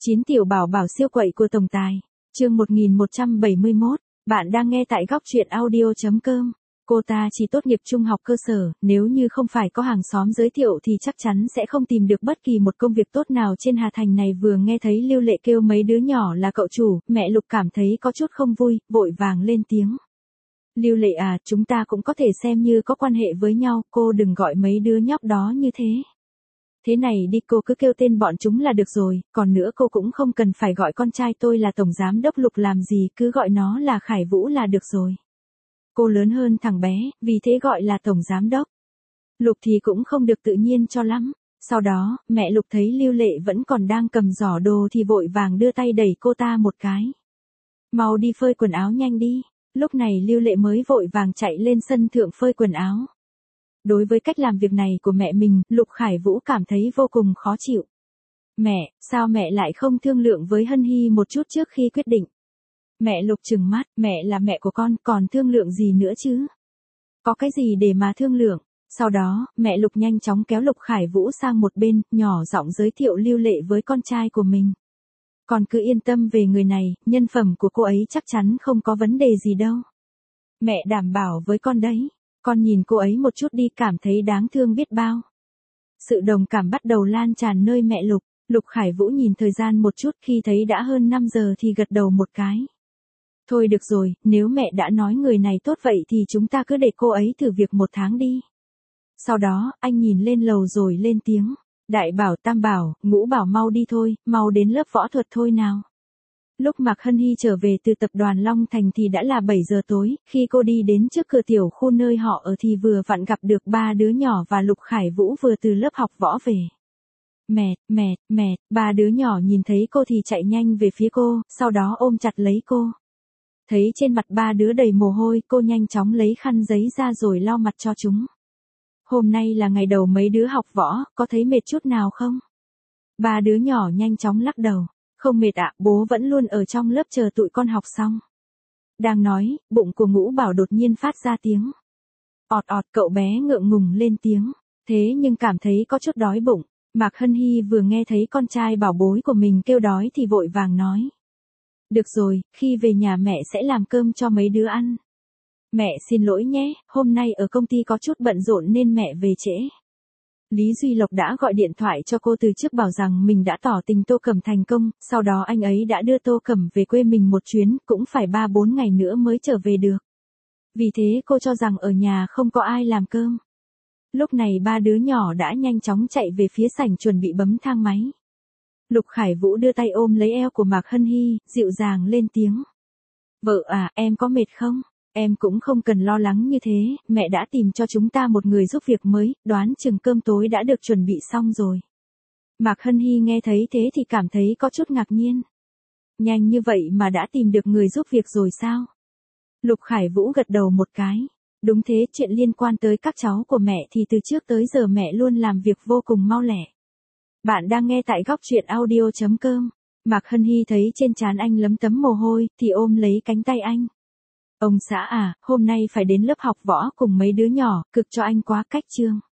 9 tiểu bảo bảo siêu quậy của tổng tài. Chương 1171, bạn đang nghe tại góc truyện audio.com. Cô ta chỉ tốt nghiệp trung học cơ sở, nếu như không phải có hàng xóm giới thiệu thì chắc chắn sẽ không tìm được bất kỳ một công việc tốt nào trên Hà Thành này. Vừa nghe thấy Lưu Lệ kêu mấy đứa nhỏ là cậu chủ, mẹ Lục cảm thấy có chút không vui, vội vàng lên tiếng. Lưu Lệ à, chúng ta cũng có thể xem như có quan hệ với nhau, cô đừng gọi mấy đứa nhóc đó như thế. Thế này đi, cô cứ kêu tên bọn chúng là được rồi, còn nữa cô cũng không cần phải gọi con trai tôi là tổng giám đốc Lục làm gì, cứ gọi nó là Khải Vũ là được rồi. Cô lớn hơn thằng bé, vì thế gọi là tổng giám đốc Lục thì cũng không được tự nhiên cho lắm. Sau đó, mẹ Lục thấy Lưu Lệ vẫn còn đang cầm giỏ đồ thì vội vàng đưa tay đẩy cô ta một cái. Mau đi phơi quần áo nhanh đi. Lúc này Lưu Lệ mới vội vàng chạy lên sân thượng phơi quần áo. Đối với cách làm việc này của mẹ mình, Lục Khải Vũ cảm thấy vô cùng khó chịu. Mẹ, sao mẹ lại không thương lượng với Hân Hy một chút trước khi quyết định? Mẹ Lục trừng mắt, mẹ là mẹ của con, còn thương lượng gì nữa chứ? Có cái gì để mà thương lượng? Sau đó, mẹ Lục nhanh chóng kéo Lục Khải Vũ sang một bên, nhỏ giọng giới thiệu Lưu Lệ với con trai của mình. Con cứ yên tâm về người này, nhân phẩm của cô ấy chắc chắn không có vấn đề gì đâu. Mẹ đảm bảo với con đấy. Con nhìn cô ấy một chút đi, cảm thấy đáng thương biết bao. Sự đồng cảm bắt đầu lan tràn nơi mẹ Lục. Lục Khải Vũ nhìn thời gian một chút, khi thấy đã hơn 5 giờ thì gật đầu một cái. Thôi được rồi, nếu mẹ đã nói người này tốt vậy thì chúng ta cứ để cô ấy thử việc 1 tháng đi. Sau đó, anh nhìn lên lầu rồi lên tiếng. Đại bảo, tam bảo, ngũ bảo mau đi thôi, mau đến lớp võ thuật thôi nào. Lúc Mạc Hân Hy trở về từ tập đoàn Long Thành thì đã là 7 giờ tối, khi cô đi đến trước cửa tiểu khu nơi họ ở thì vừa vặn gặp được 3 đứa nhỏ và Lục Khải Vũ vừa từ lớp học võ về. Mẹ, 3 đứa nhỏ nhìn thấy cô thì chạy nhanh về phía cô, sau đó ôm chặt lấy cô. Thấy trên mặt 3 đứa đầy mồ hôi, cô nhanh chóng lấy khăn giấy ra rồi lau mặt cho chúng. Hôm nay là ngày đầu mấy đứa học võ, có thấy mệt chút nào không? 3 đứa nhỏ nhanh chóng lắc đầu. Không mệt ạ, bố vẫn luôn ở trong lớp chờ tụi con học xong. Đang nói, bụng của Ngũ Bảo đột nhiên phát ra tiếng. Ọt ọt, cậu bé ngượng ngùng lên tiếng. Thế nhưng cảm thấy có chút đói bụng. Mạc Hân Hy vừa nghe thấy con trai bảo bối của mình kêu đói thì vội vàng nói. Được rồi, khi về nhà mẹ sẽ làm cơm cho mấy đứa ăn. Mẹ xin lỗi nhé, hôm nay ở công ty có chút bận rộn nên mẹ về trễ. Lý Duy Lộc đã gọi điện thoại cho cô từ trước bảo rằng mình đã tỏ tình Tô Cẩm thành công, sau đó anh ấy đã đưa Tô Cẩm về quê mình một chuyến, cũng phải 3-4 ngày nữa mới trở về được. Vì thế cô cho rằng ở nhà không có ai làm cơm. Lúc này 3 đứa nhỏ đã nhanh chóng chạy về phía sảnh chuẩn bị bấm thang máy. Lục Khải Vũ đưa tay ôm lấy eo của Mạc Hân Hy, dịu dàng lên tiếng. Vợ à, em có mệt không? Em cũng không cần lo lắng như thế, mẹ đã tìm cho chúng ta một người giúp việc mới, đoán chừng cơm tối đã được chuẩn bị xong rồi. Mạc Hân Hy nghe thấy thế thì cảm thấy có chút ngạc nhiên. Nhanh như vậy mà đã tìm được người giúp việc rồi sao? Lục Khải Vũ gật đầu một cái. Đúng thế, chuyện liên quan tới các cháu của mẹ thì từ trước tới giờ mẹ luôn làm việc vô cùng mau lẹ. Bạn đang nghe tại góc truyện audio.com. Mạc Hân Hy thấy trên trán anh lấm tấm mồ hôi thì ôm lấy cánh tay anh. Ông xã à, hôm nay phải đến lớp học võ cùng mấy đứa nhỏ, cực cho anh quá cách chương.